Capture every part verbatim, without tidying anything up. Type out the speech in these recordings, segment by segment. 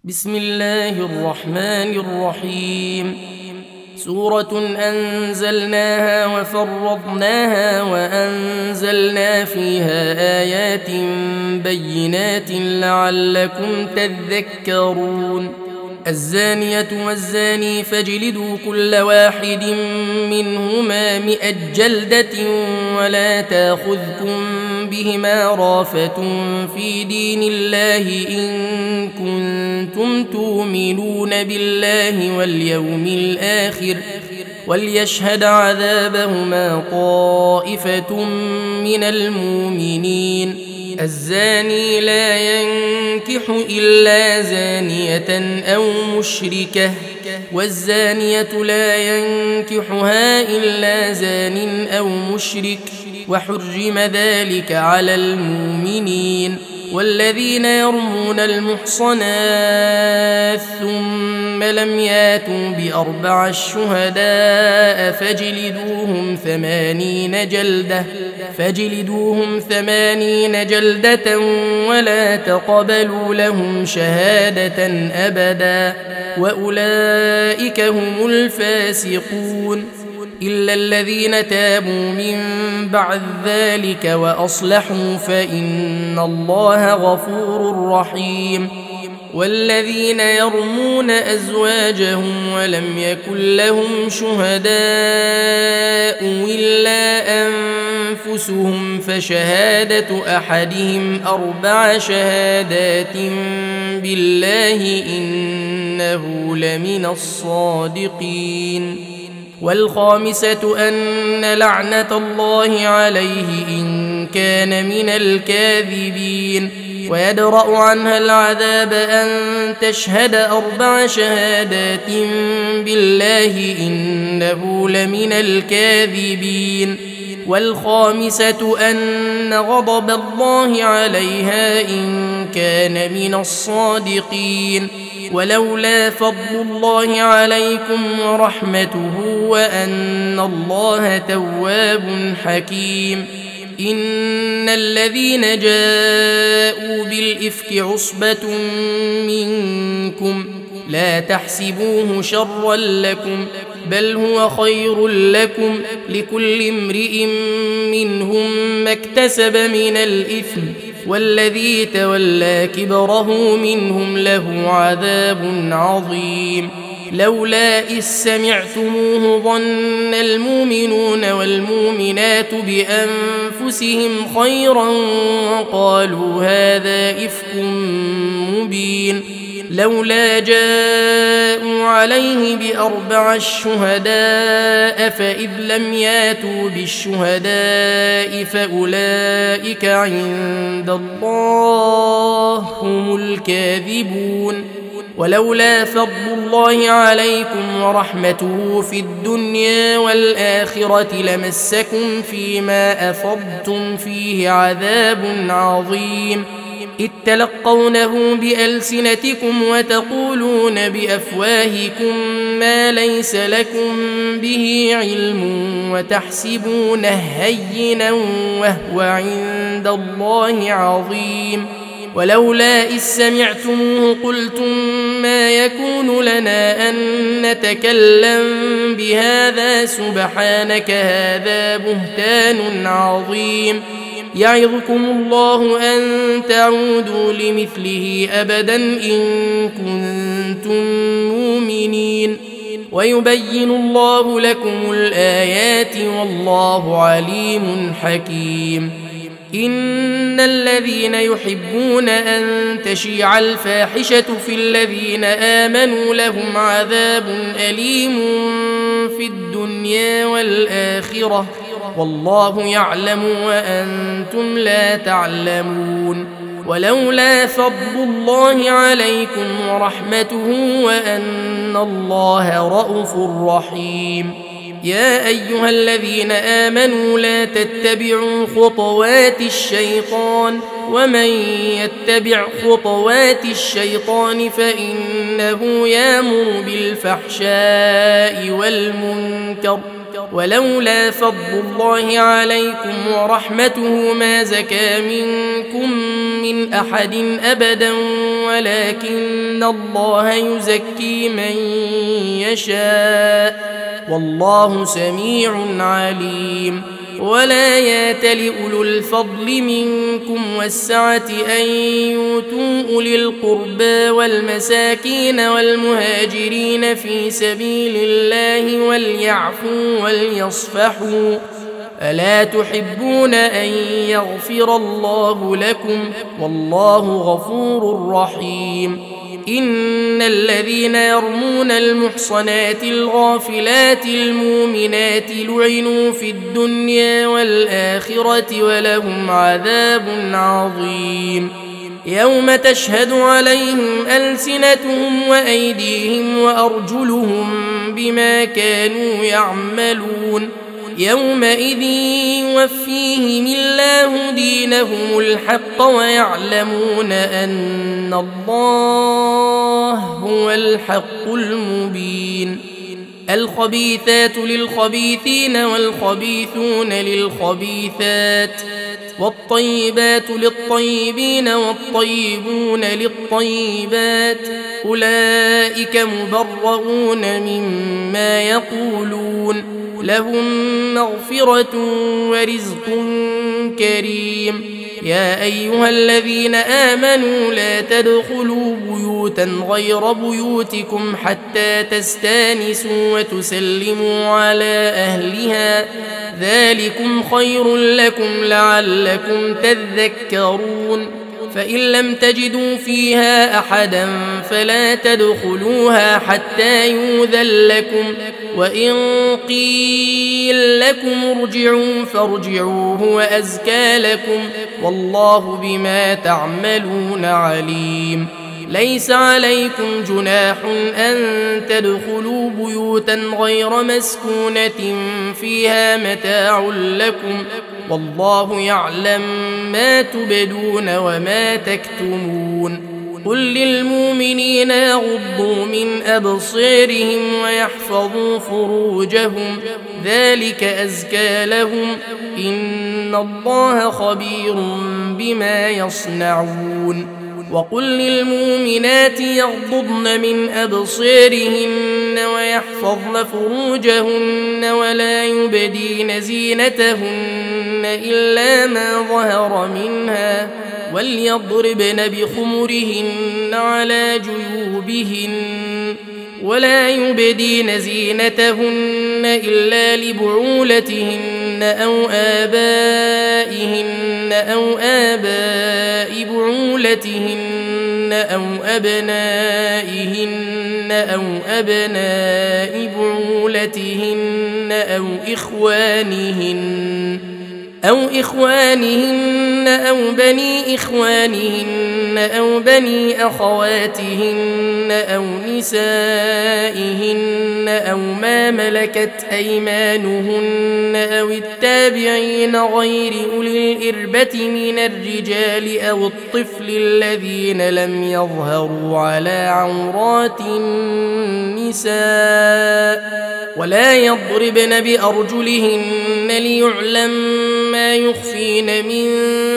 بسم الله الرحمن الرحيم. سورة أنزلناها وفرضناها وأنزلنا فيها آيات بينات لعلكم تذكرون. الزانية والزاني فاجلدوا كل واحد منهما مئة جلدة ولا تاخذكم بهما رافة في دين الله إن كنتم تؤمنون بالله واليوم الآخر وليشهد عذابهما طائفة من المؤمنين. الزاني لا ينكح إلا زانية أو مشركة والزانية لا ينكحها إلا زان أو مشرك وحرم ذلك على المؤمنين. والذين يرمون المحصنات ثم لم ياتوا بأربع شهداء فاجلدوهم ثمانين جلدة فاجلدوهم ثمانين جلدة ولا تقبلوا لهم شهادة أبدا وأولئك هم الفاسقون إلا الذين تابوا من بعد ذلك وأصلحوا فإن الله غفور رحيم. والذين يرمون أزواجهم ولم يكن لهم شهداء إلا أنفسهم فشهادة أحدهم أربع شهادات بالله إنه لمن الصادقين. والخامسة أن لعنة الله عليه إن كان من الكاذبين ويدرأ عنها العذاب أن تشهد أربع شهادات بالله إنه لمن الكاذبين. والخامسة أن غضب الله عليها إن كان من الصادقين. ولولا فضل الله عليكم ورحمته وأن الله تواب حكيم. إن الذين جاءوا بالإفك عصبة منكم لا تحسبوه شرا لكم بل هو خير لكم لكل امرئ منهم ما اكتسب من الإثم والذي تولى كبره منهم له عذاب عظيم. لولا إذ سمعتموه ظن المؤمنون والمؤمنات بأنفسهم خيرا وقالوا هذا إفك مبين. لولا جاءوا عليه بأربع شهداء فإذ لم ياتوا بالشهداء فأولئك عند الله هم الكاذبون. ولولا فضل الله عليكم ورحمته في الدنيا والآخرة لمسكم فيما أفضتم فيه عذاب عظيم إذ تلقونه بألسنتكم وتقولون بأفواهكم ما ليس لكم به علم وتحسبونه هينا وهو عند الله عظيم. ولولا إذ سمعتموه قلتم ما يكون لنا أن نتكلم بهذا سبحانك هذا بهتان عظيم. يعظكم الله أن تعودوا لمثله أبدا إن كنتم مؤمنين ويبين الله لكم الآيات والله عليم حكيم. إن الذين يحبون أن تشيع الفاحشة في الذين آمنوا لهم عذاب أليم في الدنيا والآخرة والله يعلم وأنتم لا تعلمون. ولولا فضل الله عليكم ورحمته وأن الله رءوف رحيم. يا أيها الذين آمنوا لا تتبعوا خطوات الشيطان ومن يتبع خطوات الشيطان فإنه يأمر بالفحشاء والمنكر ولولا فضل الله عليكم ورحمته ما زكى منكم من أحد أبدا ولكن الله يزكي من يشاء والله سميع عليم. ولا يأتل أولو الفضل منكم والسعة أن يؤتوا أولي القربى والمساكين والمهاجرين في سبيل الله وليعفوا وليصفحوا ألا تحبون أن يغفر الله لكم والله غفور رحيم. إن الذين يرمون المحصنات الغافلات المؤمنات لعنوا في الدنيا والآخرة ولهم عذاب عظيم. يوم تشهد عليهم ألسنتهم وأيديهم وأرجلهم بما كانوا يعملون يومئذ يوفيهم الله دينهم الحق ويعلمون أن الله هو الحق المبين. الخبيثات للخبيثين والخبيثون للخبيثات والطيبات للطيبين والطيبون للطيبات أولئك مبرؤون مما يقولون لهم مغفرة ورزق كريم. يا أيها الذين آمنوا لا تدخلوا بيوتا غير بيوتكم حتى تستانسوا وتسلموا على أهلها ذلكم خير لكم لعلكم تذكرون. فإن لم تجدوا فيها أحدا فلا تدخلوها حتى يؤذن لكم وإن قيل لكم ارجعوا فارجعوا هو أزكى لكم والله بما تعملون عليم. ليس عليكم جناح أن تدخلوا بيوتا غير مسكونة فيها متاع لكم والله يعلم ما تبدون وما تكتمون. قل للمؤمنين يغضوا من أبصارهم ويحفظوا فروجهم ذلك أزكى لهم إن الله خبير بما يصنعون. وقل للمؤمنات يغضضن من أبصارهن ويحفظن فروجهن ولا يبدين زينتهن إلا ما ظهر منها وليضربن بخمرهن على جيوبهن ولا يبدين زينتهن إلا لبعولتهن أو آبائهن أو آباء بعولتهن أو أبنائهن أو أبناء بعولتهن أو إخوانهن أو إخوانهن أو بني إخوانهن أو بني أخواتهن أو نسائهن أو ما ملكت أيمانهن أو التابعين غير أولي الإربة من الرجال أو الطفل الذين لم يظهروا على عورات النساء ولا يضربن بأرجلهن ليعلم ما يخفين من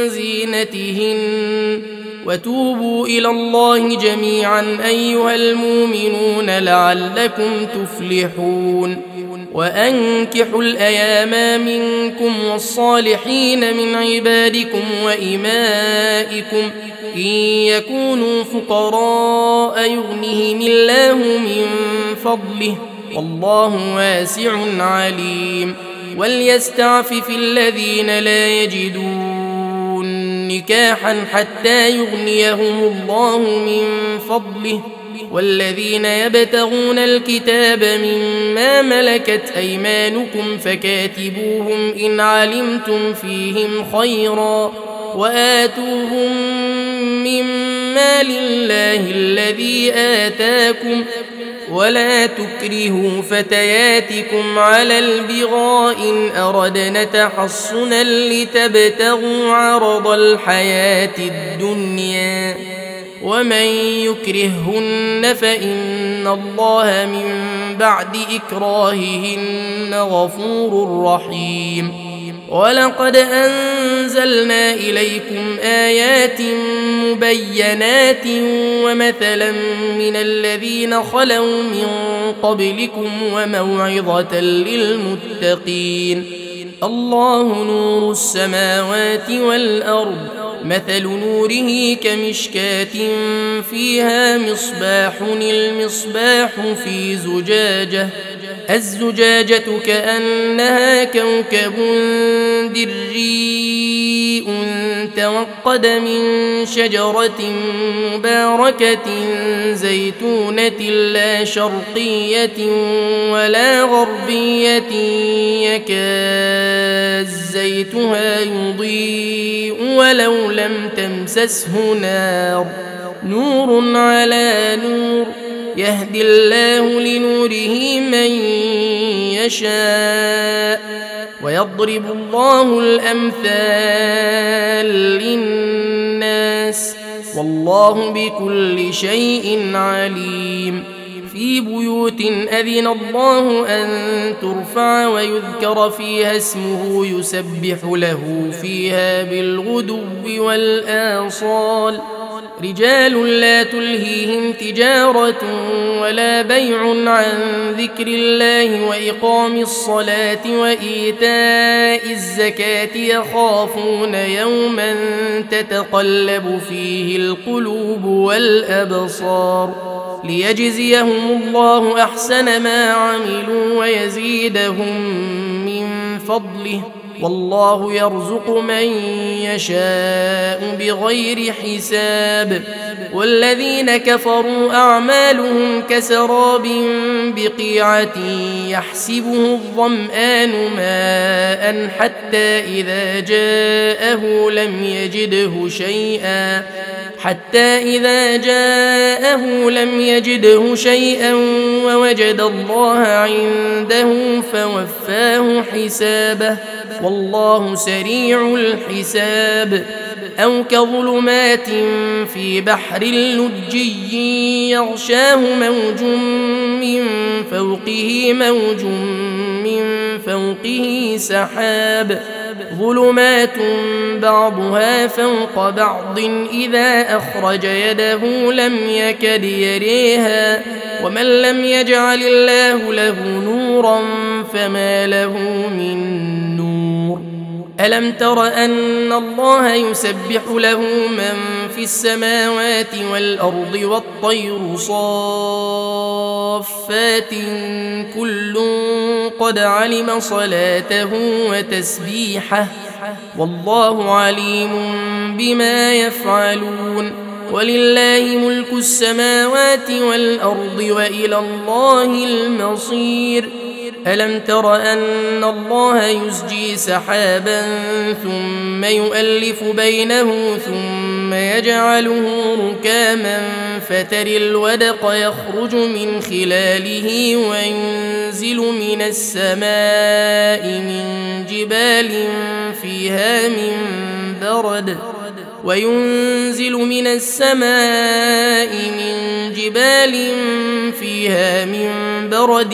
زينتهن وتوبوا إلى الله جميعا أيها المؤمنون لعلكم تفلحون. وأنكحوا الأيام منكم والصالحين من عبادكم وإمائكم إن يكونوا فقراء يغنهم الله من فضله والله واسع عليم. وليستعفف الذين لا يجدون نكاحا حتى يغنيهم الله من فضله والذين يبتغون الكتاب مما ملكت أيمانكم فكاتبوهم إن علمتم فيهم خيرا وآتوهم مما لله الذي آتاكم ولا تكرهوا فتياتكم على البغاء إن أردنا تحصنا لتبتغوا عرض الحياة الدنيا ومن يكرههن فإن الله من بعد إكراههن غفور رحيم. ولقد أنزلنا إليكم آيات مبينات ومثلا من الذين خلوا من قبلكم وموعظة للمتقين. الله نور السماوات والأرض، مثل نوره كمشكاة فيها مصباح، المصباح في زجاجة، الزجاجة كأنها كوكب دري توقد من شجرة مباركة زيتونة لا شرقية ولا غربية يكاد زيتها يضيء ولو لم تمسسه نار، نور على نور، يهدي الله لنوره من يشاء، ويضرب الله الأمثال للناس، والله بكل شيء عليم. في بيوت أذن الله أن ترفع ويذكر فيها اسمه يسبح له فيها بالغدو والآصال، رجال لا تلهيهم تجارة ولا بيع عن ذكر الله وإقام الصلاة وإيتاء الزكاة يخافون يوما تتقلب فيه القلوب والأبصار، ليجزيهم الله أحسن ما عملوا ويزيدهم من فضله، والله يرزق من يشاء بغير حساب. والذين كفروا أعمالهم كسراب بقيعة يحسبه الظمآن ماء حتى إذا جاءه لم يجده شيئا حتى إذا جاءه لم يجده شيئا ووجد الله عنده فوفاه حسابه، والله سريع الحساب. أو كظلمات في بحر لجي يغشاه موج من فوقه موج من فوقه سحاب، ظلمات بعضها فوق بعض إذا أخرج يده لم يكد يريها، ومن لم يجعل الله له نورا فما له من نور. ألم تر أن الله يسبح له من في السماوات والأرض والطير صافات كل قد علم صلاته وتسبيحه، والله عليم بما يفعلون. ولله ملك السماوات والأرض وإلى الله المصير. ألم تر أن الله يزجي سحابا ثم يؤلف بينه ثم يجعله ركاما فتري الودق يخرج من خلاله وينزل من السماء من جبال فيها من برد وينزل من السماء من جبال فيها من برد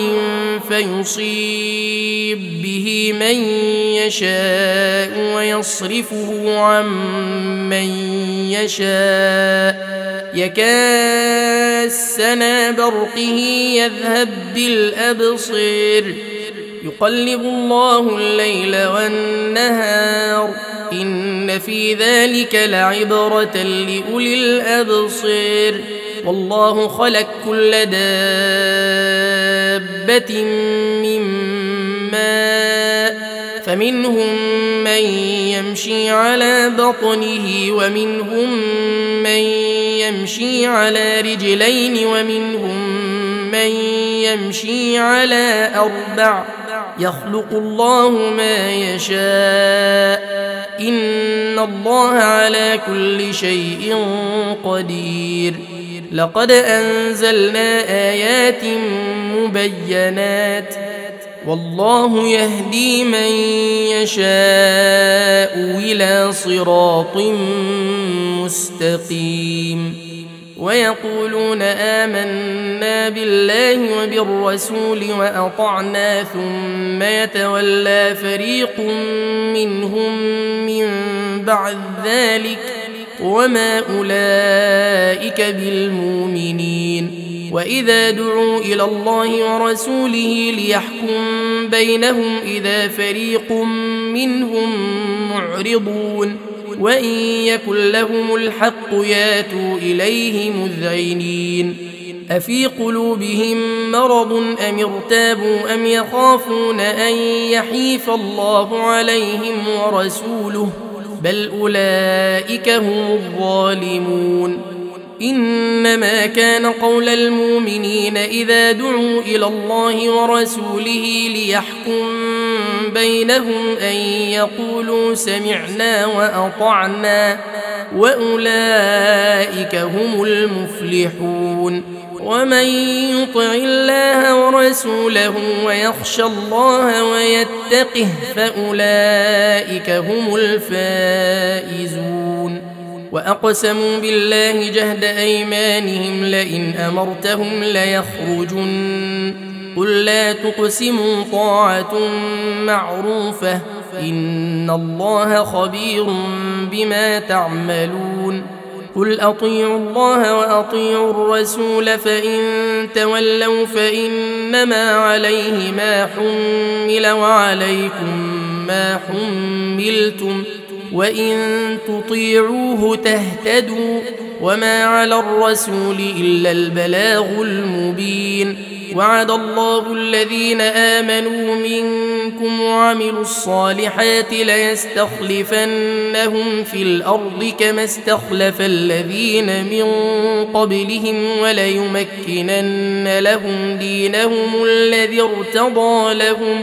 فيصيب به من يشاء ويصرفه عن من يشاء يكاد سنا برقه يذهب بالأبصير، يقلب الله الليل والنهار إن في ذلك لعبرة لأولي الأبصير. والله خلق كل دابة من ماء فمنهم من يمشي على بطنه ومنهم من يمشي على رجلين ومنهم من يمشي على أربع، يخلق الله ما يشاء إن الله على كل شيء قدير. لقد أنزلنا آيات مبينات والله يهدي من يشاء إلى صراط مستقيم. ويقولون آمنا بالله وبالرسول وأطعنا ثم يتولى فريق منهم من بعد ذلك وما أولئك بالمؤمنين. وإذا دعوا إلى الله ورسوله ليحكم بينهم إذا فريق منهم معرضون وإن يكن لهم الحق ياتوا إليه مذعنين. أفي قلوبهم مرض أم ارتابوا أم يخافون أن يحيف الله عليهم ورسوله بل أولئك هم الظالمون. إنما كان قول المؤمنين إذا دعوا إلى الله ورسوله ليحكم بينهم أن يقولوا سمعنا وأطعنا وأولئك هم المفلحون. ومن يطع الله ورسوله ويخشى الله ويتقه فأولئك هم الفائزون. وأقسموا بالله جهد أيمانهم لئن أمرتهم ليخرجن قل لا تقسموا طاعة معروفة إن الله خبير بما تعملون. قل أطيعوا الله وأطيعوا الرسول فإن تولوا فإنما عليه ما حمل وعليكم ما حملتم وإن تطيعوه تهتدوا وما على الرسول إلا البلاغ المبين. وعد الله الذين آمنوا منكم وعملوا الصالحات ليستخلفنهم في الأرض كما استخلف الذين من قبلهم وليمكنن لهم دينهم الذي ارتضى لهم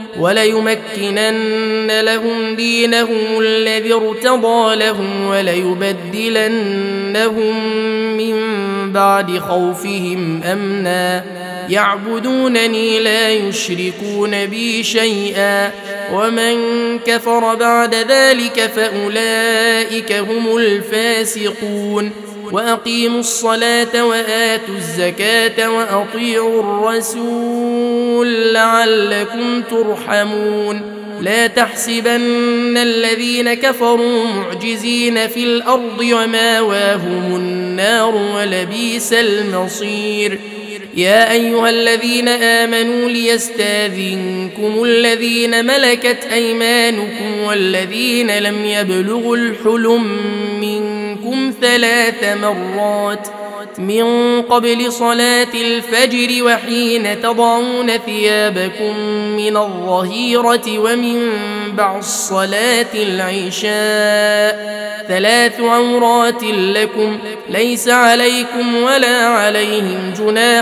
وليمكنن لهم دينهم الذي ارتضى لهم وليبدلنهم من بعد خوفهم أمنا يعبدونني لا يشركون بي شيئا ومن كفر بعد ذلك فأولئك هم الفاسقون. وأقيموا الصلاة وآتوا الزكاة وأطيعوا الرسول لعلكم ترحمون. لا تحسبن الذين كفروا معجزين في الأرض وماواهم النار ولبئس المصير. يا أيها الذين آمنوا ليستاذنكم الذين ملكت أيمانكم والذين لم يبلغوا الحلم منكم ثلاث مرات من قبل صلاة الفجر وحين تضعون ثيابكم من الظهيرة ومن بعد صلاة العشاء ثلاث عورات لكم ليس عليكم ولا عليهم جناح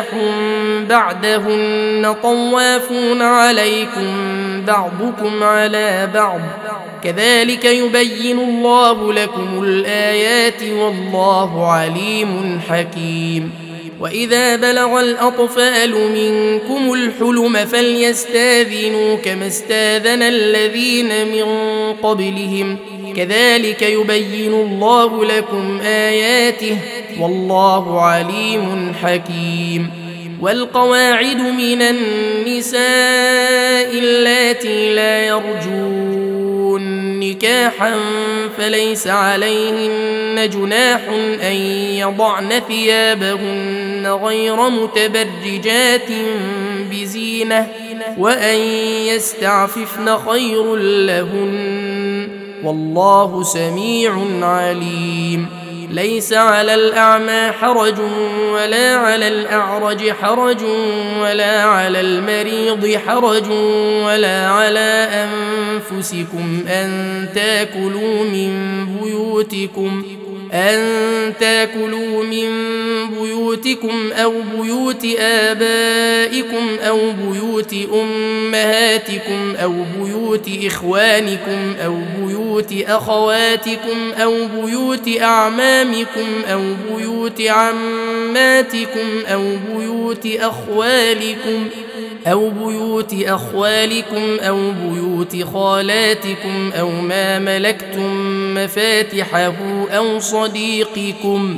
بعدهن طوافون عليكم بعضكم على بعض كذلك يبين الله لكم الآيات والله عليم حكيم. وإذا بلغ الأطفال منكم الحلم فليستاذنوا كما استاذن الذين من قبلهم كذلك يبين الله لكم آياته والله عليم حكيم. والقواعد من النساء اللاتي لا يرجون نكاحا فليس عليهن جناح أن يضعن ثيابهن غير متبرجات بزينة وأن يستعففن خير لهن والله سميع عليم. ليس على الأعمى حرج ولا على الأعرج حرج ولا على المريض حرج ولا على أنفسكم أن تاكلوا من بيوتكم أن تاكلوا من بيوتكم أو بيوت آبائكم أو بيوت أمهاتكم أو بيوت إخوانكم أو بيوت أخواتكم أو بيوت أعمامكم أو بيوت عماتكم أو بيوت أخوالكم أو بيوت أخوالكم أو بيوت خالاتكم أو ما ملكتم مفاتحه أو صديقكم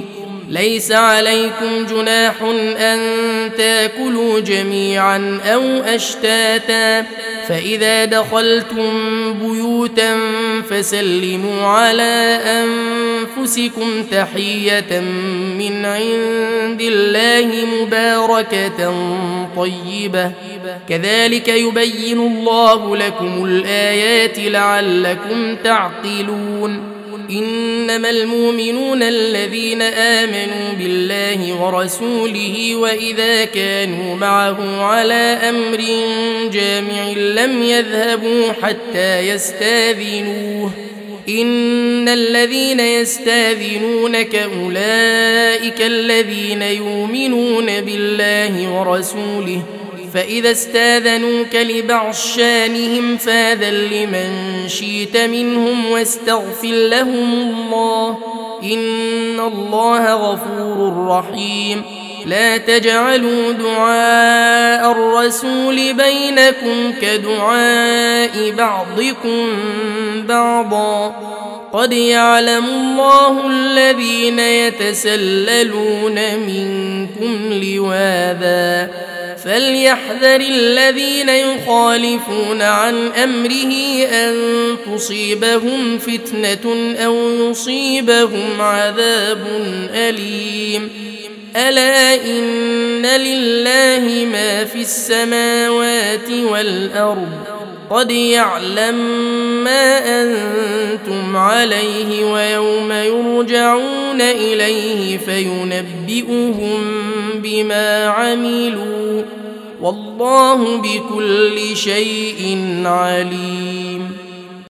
ليس عليكم جناح أن تاكلوا جميعا أو أشتاتا فإذا دخلتم بيوتا فسلموا على أنفسكم تحية من عند الله مباركة طيبة كذلك يبين الله لكم الآيات لعلكم تعقلون إنما المؤمنون الذين آمنوا بالله ورسوله وإذا كانوا معه على أمر جامع لم يذهبوا حتى يستاذنوه إن الذين يستاذنونك أولئك الذين يؤمنون بالله ورسوله فإذا استاذنوك لبعض شانهم فاذن لمن شئت منهم واستغفر لهم الله إن الله غفور رحيم لا تجعلوا دعاء الرسول بينكم كدعاء بعضكم بعضا قد يعلم الله الذين يتسللون منكم لواذا فليحذر الذين يخالفون عن أمره أن تصيبهم فتنة أو يصيبهم عذاب أليم ألا إن لله ما في السماوات والأرض قد يعلم ما أنتم عليه ويوم يرجعون إليه فينبئهم بما عملوا والله بكل شيء عليم.